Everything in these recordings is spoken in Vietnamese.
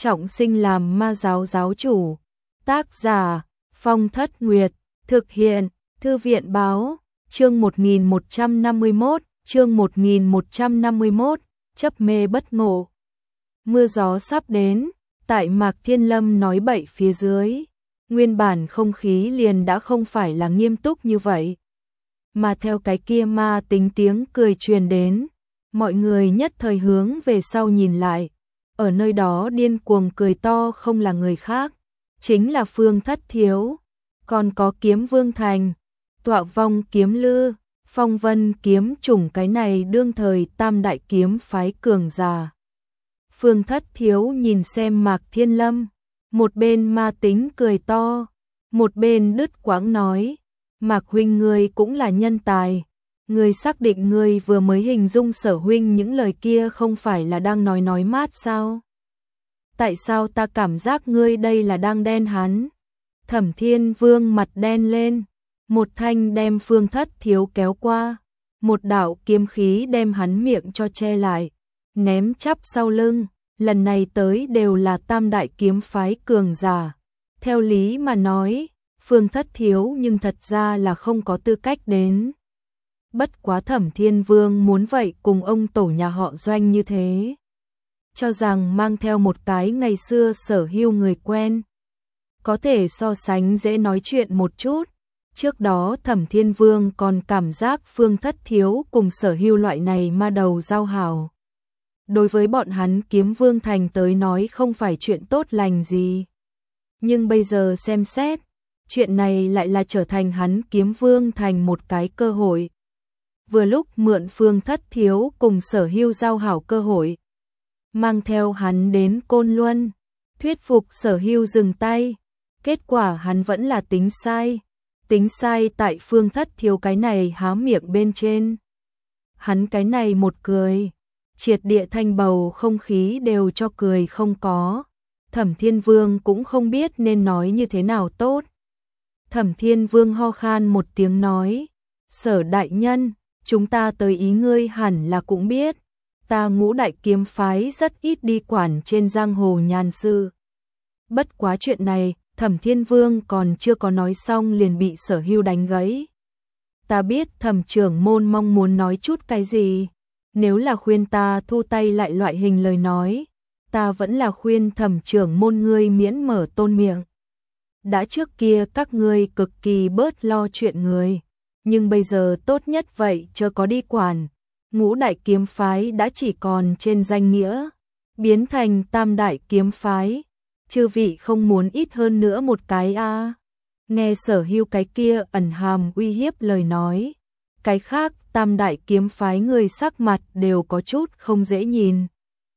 trọng sinh làm ma giáo giáo chủ. Tác giả Phong Thất Nguyệt, thực hiện Thư viện Báo. Chương 1151, chương 1151, chấp mê bất ngộ. Mưa gió sắp đến, tại Mạc Thiên Lâm nói bậy phía dưới, nguyên bản không khí liền đã không phải là nghiêm túc như vậy. Mà theo cái kia ma tính tiếng cười truyền đến, mọi người nhất thời hướng về sau nhìn lại, ở nơi đó điên cuồng cười to không là người khác, chính là Phương Thất Thiếu, còn có Kiếm Vương Thành, Tọa Vong Kiếm Lư, Phong Vân Kiếm Chủng, cái này đương thời tam đại kiếm phái cường giả. Phương Thất Thiếu nhìn xem Mạc Thiên Lâm, một bên ma tính cười to, một bên đứt quãng nói, Mạc huynh ngươi cũng là nhân tài, ngươi xác định ngươi vừa mới hình dung Sở huynh những lời kia không phải là đang nói mát sao? Tại sao ta cảm giác ngươi đây là đang đen hắn? Thẩm Thiên Vương mặt đen lên, một thanh đem Phương Thất Thiếu kéo qua, một đạo kiếm khí đem hắn miệng cho che lại, ném chắp sau lưng. Lần này tới đều là tam đại kiếm phái cường giả. Theo lý mà nói, Phương Thất Thiếu nhưng thật ra là không có tư cách đến. Bất quá Thẩm Thiên Vương muốn vậy cùng ông tổ nhà họ Doanh như thế. Cho rằng mang theo một cái ngày xưa Sở Hưu người quen. Có thể so sánh dễ nói chuyện một chút. Trước đó Thẩm Thiên Vương còn cảm giác Phương Thất Thiếu cùng Sở Hưu loại này ma đầu giao hảo. Đối với bọn hắn Kiếm Vương Thành tới nói không phải chuyện tốt lành gì. Nhưng bây giờ xem xét, chuyện này lại là trở thành hắn Kiếm Vương Thành một cái cơ hội. Vừa lúc mượn Phương Thất Thiếu cùng Sở Hưu giao hảo cơ hội. Mang theo hắn đến Côn Luân, thuyết phục Sở Hưu dừng tay. Kết quả hắn vẫn là tính sai. Tính sai tại Phương Thất Thiếu cái này há miệng bên trên. Hắn cái này một cười, triệt địa thanh bầu không khí đều cho cười không có. Thẩm Thiên Vương cũng không biết nên nói như thế nào tốt. Thẩm Thiên Vương ho khan một tiếng nói, Sở đại nhân, chúng ta tới ý ngươi hẳn là cũng biết, ta Ngũ đại kiếm phái rất ít đi quản trên giang hồ nhàn sự. Bất quá chuyện này, Thẩm Thiên Vương còn chưa có nói xong liền bị Sở Hưu đánh gãy. Ta biết Thẩm trưởng môn mong muốn nói chút cái gì. Nếu là khuyên ta thu tay lại loại hình lời nói, ta vẫn là khuyên Thẩm trưởng môn ngươi miễn mở tôn miệng. Đã trước kia các ngươi cực kỳ bớt lo chuyện người, nhưng bây giờ tốt nhất vậy chớ có đi quản. Ngũ đại kiếm phái đã chỉ còn trên danh nghĩa, biến thành tam đại kiếm phái. Chư vị không muốn ít hơn nữa một cái a? Nghe Sở Hưu cái kia ẩn hàm uy hiếp lời nói. Cái khác tam đại kiếm phái người sắc mặt đều có chút không dễ nhìn.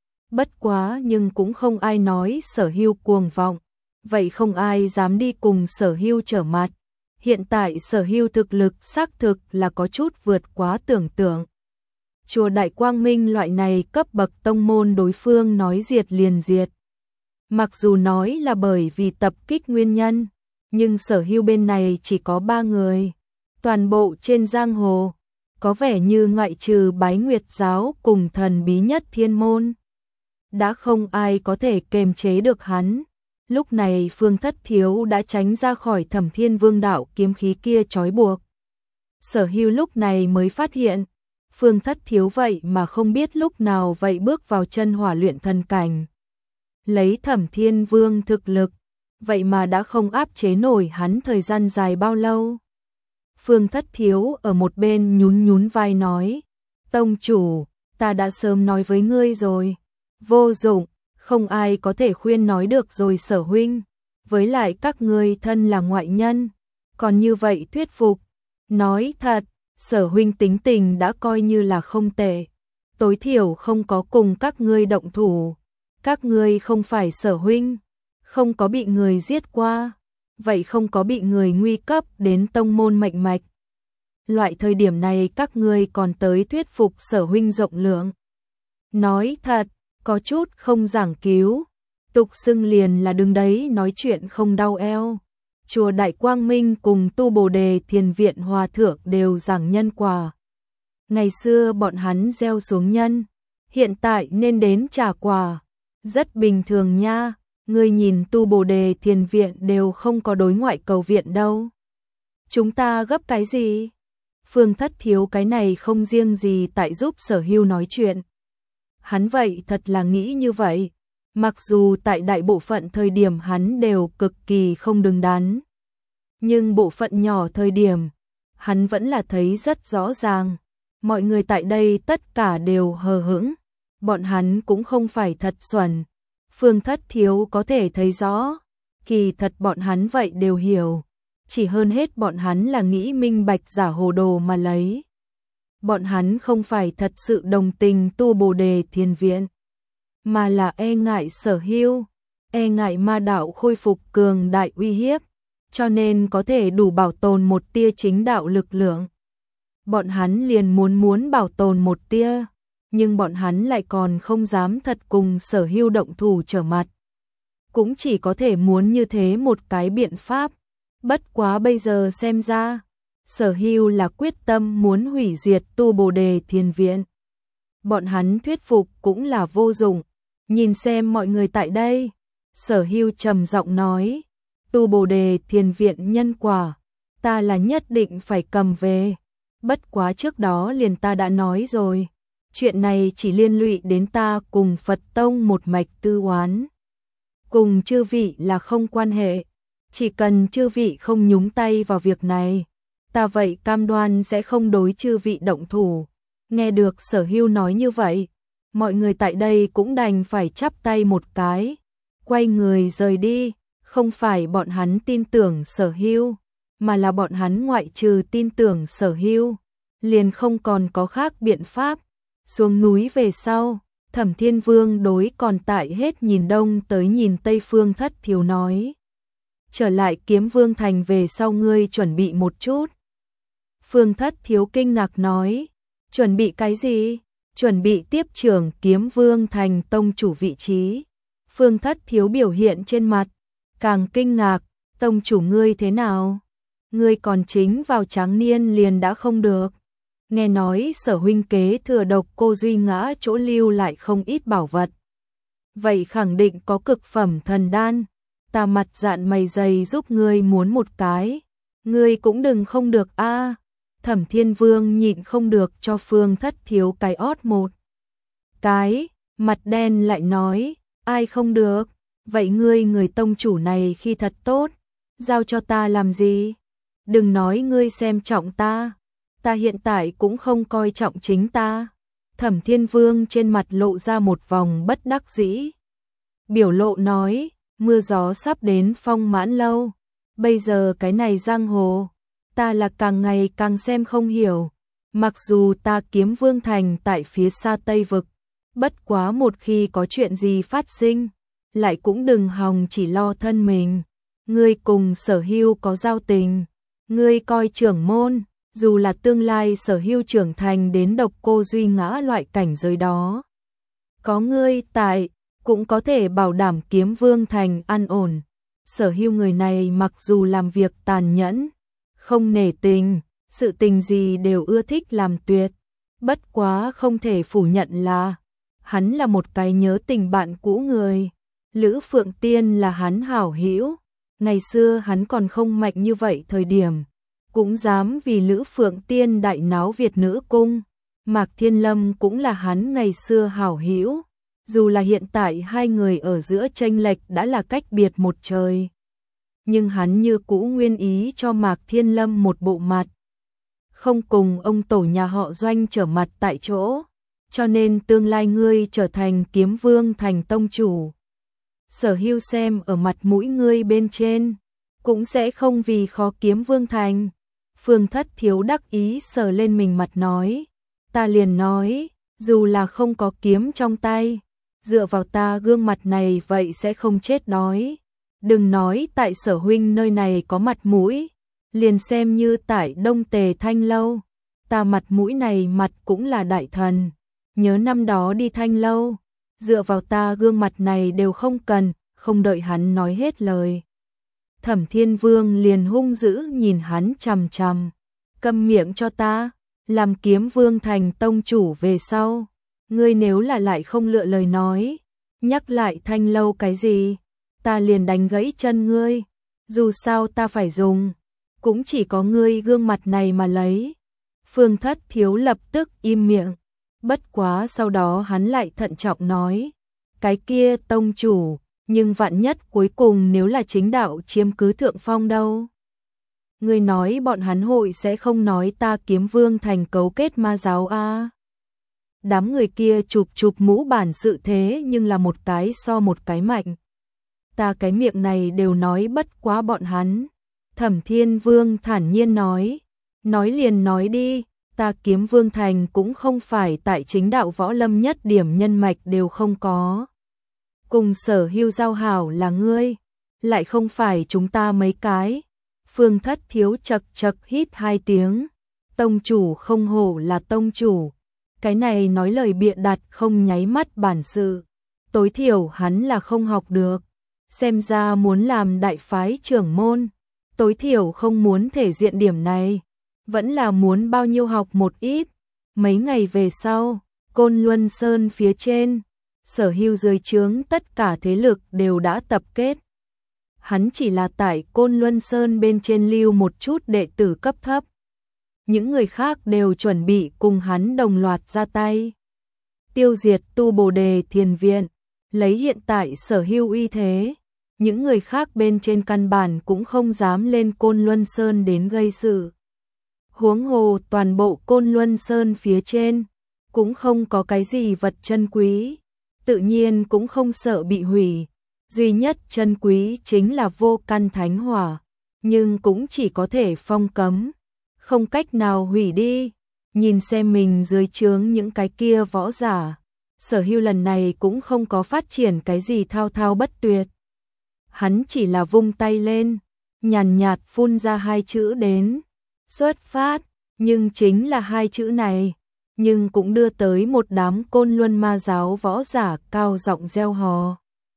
Bất quá nhưng cũng không ai nói Sở Hưu cuồng vọng. Vậy không ai dám đi cùng Sở Hưu trở mặt. Hiện tại Sở Hưu thực lực xác thực là có chút vượt quá tưởng tượng. Chùa Đại Quang Minh loại này cấp bậc tông môn đối phương nói diệt liền diệt. Mặc dù nói là bởi vì tập kích nguyên nhân, nhưng Sở Hưu bên này chỉ có 3 người. Toàn bộ trên giang hồ, có vẻ như ngoại trừ Bái Nguyệt giáo cùng thần bí nhất Thiên môn, đã không ai có thể kềm chế được hắn. Lúc này Phương Thất Thiếu đã tránh ra khỏi Thẩm Thiên Vương đạo kiếm khí kia trói buộc. Sở Hưu lúc này mới phát hiện, Phương Thất Thiếu vậy mà không biết lúc nào vậy bước vào chân hỏa luyện thần cảnh. Lấy Thẩm Thiên Vương thực lực, vậy mà đã không áp chế nổi hắn thời gian dài bao lâu. Phương Thất Thiếu ở một bên nhún vai nói, tông chủ, ta đã sớm nói với ngươi rồi, vô dụng, không ai có thể khuyên nói được rồi Sở huynh, với lại các ngươi thân là ngoại nhân, còn như vậy thuyết phục, nói thật, Sở huynh tính tình đã coi như là không tệ, tối thiểu không có cùng các ngươi động thủ, các ngươi không phải Sở huynh, không có bị người giết qua. Vậy không có bị người nguy cấp đến tông môn mệnh mạch. Loại thời điểm này các ngươi còn tới thuyết phục Sở huynh rộng lượng. Nói thật, có chút không giảng cứu. Tục xưng liền là đứng đấy nói chuyện không đau eo. Chùa Đại Quang Minh cùng Tu Bồ Đề Thiền Viện Hòa Thượng đều giảng nhân quả. Ngày xưa bọn hắn gieo xuống nhân, hiện tại nên đến trả quả. Rất bình thường nha, ngươi nhìn Tu Bồ Đề Thiền Viện đều không có đối ngoại cầu viện đâu. Chúng ta gấp cái gì? Phương Thất Thiếu cái này không riêng gì tại giúp Sở Hưu nói chuyện. Hắn vậy thật là nghĩ như vậy, mặc dù tại đại bộ phận thời điểm hắn đều cực kỳ không đứng đắn. Nhưng bộ phận nhỏ thời điểm, hắn vẫn là thấy rất rõ ràng. Mọi người tại đây tất cả đều hờ hững, bọn hắn cũng không phải thật xuẩn. Phương Thất Thiếu có thể thấy rõ, kỳ thật bọn hắn vậy đều hiểu. Chỉ hơn hết bọn hắn là nghĩ minh bạch giả hồ đồ mà lấy. Bọn hắn không phải thật sự đồng tình Tu Bồ Đề Thiền Viện, mà là e ngại Sở Hưu, e ngại ma đạo khôi phục cường đại uy hiếp, cho nên có thể đủ bảo tồn một tia chính đạo lực lượng. Bọn hắn liền muốn bảo tồn một tia, nhưng bọn hắn lại còn không dám thật cùng Sở Hưu động thủ trở mặt. Cũng chỉ có thể muốn như thế một cái biện pháp. Bất quá bây giờ xem ra, Sở Hưu là quyết tâm muốn hủy diệt Tu Bồ Đề Thiền Viện. Bọn hắn thuyết phục cũng là vô dụng. Nhìn xem mọi người tại đây, Sở Hưu trầm giọng nói, Tu Bồ Đề Thiền Viện nhân quả, ta là nhất định phải cầm về. Bất quá trước đó liền ta đã nói rồi, chuyện này chỉ liên lụy đến ta cùng Phật Tông một mạch tư oán. Cùng chư vị là không quan hệ, chỉ cần chư vị không nhúng tay vào việc này, ta vậy cam đoan sẽ không đối chư vị động thủ. Nghe được Sở Hưu nói như vậy, mọi người tại đây cũng đành phải chắp tay một cái, quay người rời đi. Không phải bọn hắn tin tưởng Sở Hưu, mà là bọn hắn ngoại trừ tin tưởng Sở Hưu, liền không còn có khác biện pháp. Xuống núi về sau, Thẩm Thiên Vương đối còn tại hết nhìn đông tới nhìn tây Phương Thất Thiếu nói, trở lại Kiếm Vương Thành về sau ngươi chuẩn bị một chút. Phương Thất Thiếu kinh ngạc nói, chuẩn bị cái gì? Chuẩn bị tiếp trưởng Kiếm Vương Thành tông chủ vị trí. Phương Thất Thiếu biểu hiện trên mặt càng kinh ngạc, tông chủ ngươi thế nào? Ngươi còn chính vào tráng niên liền đã không được. Nghe nói Sở huynh kế thừa độc cô Duy Ngã chỗ lưu lại không ít bảo vật. Vậy khẳng định có cực phẩm thần đan. Ta mặt dạn mày dày giúp ngươi muốn một cái. Ngươi cũng đừng không được a. Thẩm Thiên Vương nhịn không được cho Phương Thất Thiếu cái ót một cái, mặt đen lại nói, ai không được? Vậy ngươi người tông chủ này khi thật tốt, giao cho ta làm gì? Đừng nói ngươi xem trọng ta, ta hiện tại cũng không coi trọng chính ta. Thẩm Thiên Vương trên mặt lộ ra một vòng bất đắc dĩ. Biểu lộ nói, mưa gió sắp đến phong mãn lâu, bây giờ cái này giang hồ, ta là càng ngày càng xem không hiểu. Mặc dù ta Kiếm Vương Thành tại phía xa Tây Vực, bất quá một khi có chuyện gì phát sinh, lại cũng đừng hòng chỉ lo thân mình. Ngươi cùng Sở Hưu có giao tình, ngươi coi trưởng môn, dù là tương lai Sở Hưu trưởng thành đến độc cô Duy Ngã loại cảnh giới đó, có ngươi tại, cũng có thể bảo đảm Kiếm Vương Thành an ổn. Sở Hưu người này mặc dù làm việc tàn nhẫn, không nể tình, sự tình gì đều ưa thích làm tuyệt, bất quá không thể phủ nhận là hắn là một cái nhớ tình bạn cũ người. Lữ Phượng Tiên là hắn hảo hữu, ngày xưa hắn còn không mạnh như vậy thời điểm, cũng dám vì Lữ Phượng Tiên đại náo Việt Nữ Cung. Mạc Thiên Lâm cũng là hắn ngày xưa hảo hữu, dù là hiện tại hai người ở giữa chênh lệch đã là cách biệt một trời, nhưng hắn như cũ nguyên ý cho Mạc Thiên Lâm một bộ mặt, không cùng ông tổ nhà họ Doanh trở mặt tại chỗ, cho nên tương lai ngươi trở thành Kiếm Vương Thành tông chủ, Sở Hưu xem ở mặt mũi ngươi bên trên, cũng sẽ không vì khó Kiếm Vương Thành. Phương Thất Thiếu đắc ý sờ lên mình mặt nói, ta liền nói, dù là không có kiếm trong tay, dựa vào ta gương mặt này vậy sẽ không chết đói. Đừng nói tại Sở huynh nơi này có mặt mũi, liền xem như tại Đông Tề Thanh Lâu, ta mặt mũi này mặt cũng là đại thần. Nhớ năm đó đi Thanh Lâu, dựa vào ta gương mặt này đều không cần. Không đợi hắn nói hết lời, Thẩm Thiên Vương liền hung dữ nhìn hắn chằm chằm, câm miệng cho ta. Làm Kiếm Vương Thành tông chủ về sau, ngươi nếu là lại không lựa lời nói, nhắc lại Thanh Lâu cái gì, ta liền đánh gãy chân ngươi, dù sao ta phải dùng, cũng chỉ có ngươi gương mặt này mà lấy. Phương Thất Thiếu lập tức im miệng, bất quá sau đó hắn lại thận trọng nói, cái kia tông chủ, nhưng vạn nhất cuối cùng nếu là chính đạo chiếm cứ thượng phong đâu. Ngươi nói bọn hắn hội sẽ không nói ta Kiếm Vương thành cấu kết ma giáo a? Đám người kia chụp chụp mũ bản sự thế nhưng là một cái so một cái mạnh. Ta cái miệng này đều nói bất quá bọn hắn. Thẩm Thiên Vương thản nhiên nói liền nói đi, ta Kiếm Vương thành cũng không phải tại chính đạo võ lâm nhất điểm nhân mạch đều không có. Cùng Sở Hưu giao hảo là ngươi, lại không phải chúng ta mấy cái. Phương Thất Thiếu chật chật hít 2 tiếng, tông chủ không hổ là tông chủ, cái này nói lời bịa đặt không nháy mắt bản sự, tối thiểu hắn là không học được, xem ra muốn làm đại phái trưởng môn, tối thiểu không muốn thể diện điểm này, vẫn là muốn bao nhiêu học một ít. Mấy ngày về sau, Côn Luân Sơn phía trên, Sở Hưu dưới trướng tất cả thế lực đều đã tập kết. Hắn chỉ là tại Côn Luân Sơn bên trên lưu một chút đệ tử cấp thấp. Những người khác đều chuẩn bị cùng hắn đồng loạt ra tay. Tiêu diệt Tu Bồ Đề Thiền Viện, lấy hiện tại Sở Hưu uy thế. Những người khác bên trên căn bản cũng không dám lên Côn Luân Sơn đến gây sự. Huống hồ toàn bộ Côn Luân Sơn phía trên, cũng không có cái gì vật chân quý, tự nhiên cũng không sợ bị hủy. Duy nhất chân quý chính là vô căn thánh hỏa, nhưng cũng chỉ có thể phong cấm, không cách nào hủy đi. Nhìn xem mình dưới trướng những cái kia võ giả, Sở Hưu lần này cũng không có phát triển cái gì thao thao bất tuyệt. Hắn chỉ là vung tay lên, nhàn nhạt phun ra 2 chữ đến, xuất phát, nhưng chính là 2 chữ này, nhưng cũng đưa tới một đám Côn Luân ma giáo võ giả cao giọng reo hò.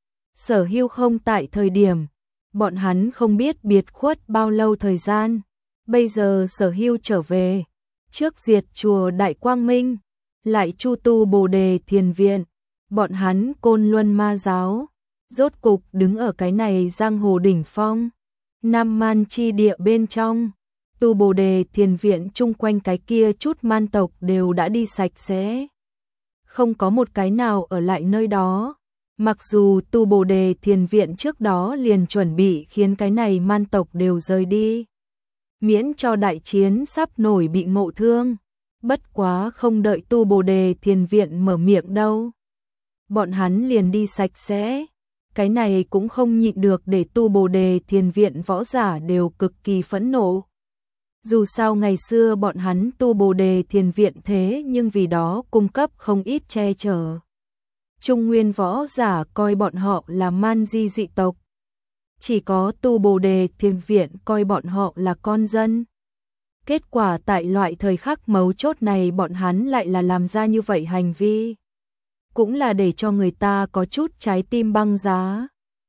Sở Hưu không tại thời điểm, bọn hắn không biết biệt khuất bao lâu thời gian, bây giờ Sở Hưu trở về, trước diệt chùa Đại Quang Minh, lại chu tu Bồ Đề Thiền Viện, bọn hắn Côn Luân ma giáo, rốt cục đứng ở cái này giang hồ đỉnh phong, Nam Man chi địa bên trong, tu Bồ Đề Thiền Viện chung quanh cái kia chút man tộc đều đã đi sạch sẽ, không có một cái nào ở lại nơi đó. Mặc dù Tu Bồ Đề Thiền Viện trước đó liền chuẩn bị khiến cái này man tộc đều rời đi, miễn cho đại chiến sắp nổi bị ngộ thương, bất quá không đợi Tu Bồ Đề Thiền Viện mở miệng đâu. Bọn hắn liền đi sạch sẽ, cái này cũng không nhịn được để Tu Bồ Đề Thiền Viện võ giả đều cực kỳ phẫn nộ. Dù sao ngày xưa bọn hắn Tu Bồ Đề Thiền Viện thế nhưng vì đó cung cấp không ít che chở. Trung nguyên võ giả coi bọn họ là man di dị tộc. Chỉ có Tu Bồ Đề Thiền Viện coi bọn họ là con dân. Kết quả tại loại thời khắc mấu chốt này bọn hắn lại là làm ra như vậy hành vi. Cũng là để cho người ta có chút trái tim băng giá.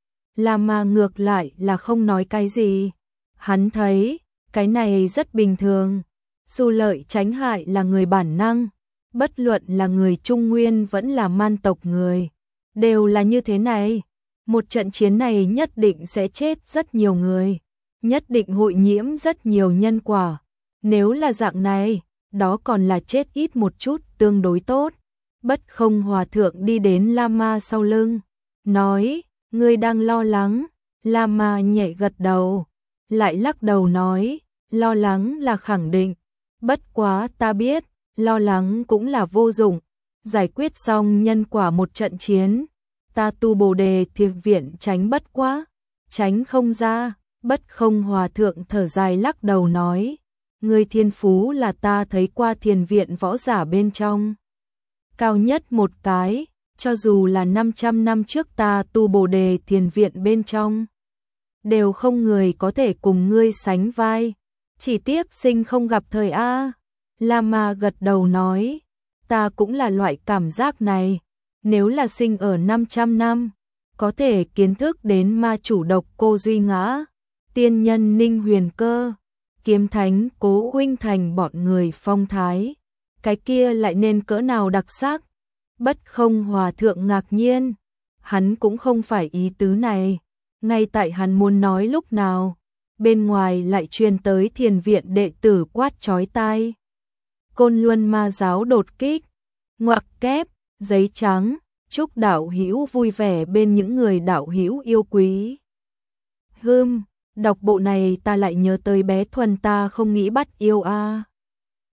Làm mà ngược lại là không nói cái gì. Hắn thấy, cái này rất bình thường. Dù lợi tránh hại là người bản năng. Bất luận là người Trung Nguyên vẫn là man tộc người, đều là như thế này. Một trận chiến này nhất định sẽ chết rất nhiều người, nhất định hội nhiễm rất nhiều nhân quả. Nếu là dạng này, đó còn là chết ít một chút tương đối tốt. Bất Không Hòa Thượng đi đến Lama sau lưng, nói, ngươi đang lo lắng. Lama nhẹ gật đầu, lại lắc đầu nói, lo lắng là khẳng định. Bất quá ta biết, lo lắng cũng là vô dụng, giải quyết xong nhân quả một trận chiến, ta Tu Bồ Đề Thiền Viện tránh bất quá, tránh không ra. Bất Không Hòa Thượng thở dài lắc đầu nói, người thiên phú là ta thấy qua thiền viện võ giả bên trong cao nhất một cái, cho dù là 500 năm trước ta Tu Bồ Đề Thiền Viện bên trong, đều không người có thể cùng ngươi sánh vai, chỉ tiếc sinh không gặp thời a. Lama gật đầu nói, ta cũng là loại cảm giác này, nếu là sinh ở 500 năm, có thể kiến thức đến ma chủ độc cô Duy Ngã, tiên nhân Ninh Huyền Cơ, kiếm thánh Cố Huynh Thành bọn người phong thái, cái kia lại nên cỡ nào đặc sắc. Bất Không Hòa Thượng ngạc nhiên, hắn cũng không phải ý tứ này. Ngay tại hắn muốn nói lúc nào, bên ngoài lại truyền tới thiền viện đệ tử quát chói tai. Côn Luân Ma giáo đột kích, ngoặc kép, giấy trắng, chúc đạo hữu vui vẻ bên những người đạo hữu yêu quý. Đọc bộ này ta lại nhớ tới bé Thuần ta không nghĩ bắt yêu a.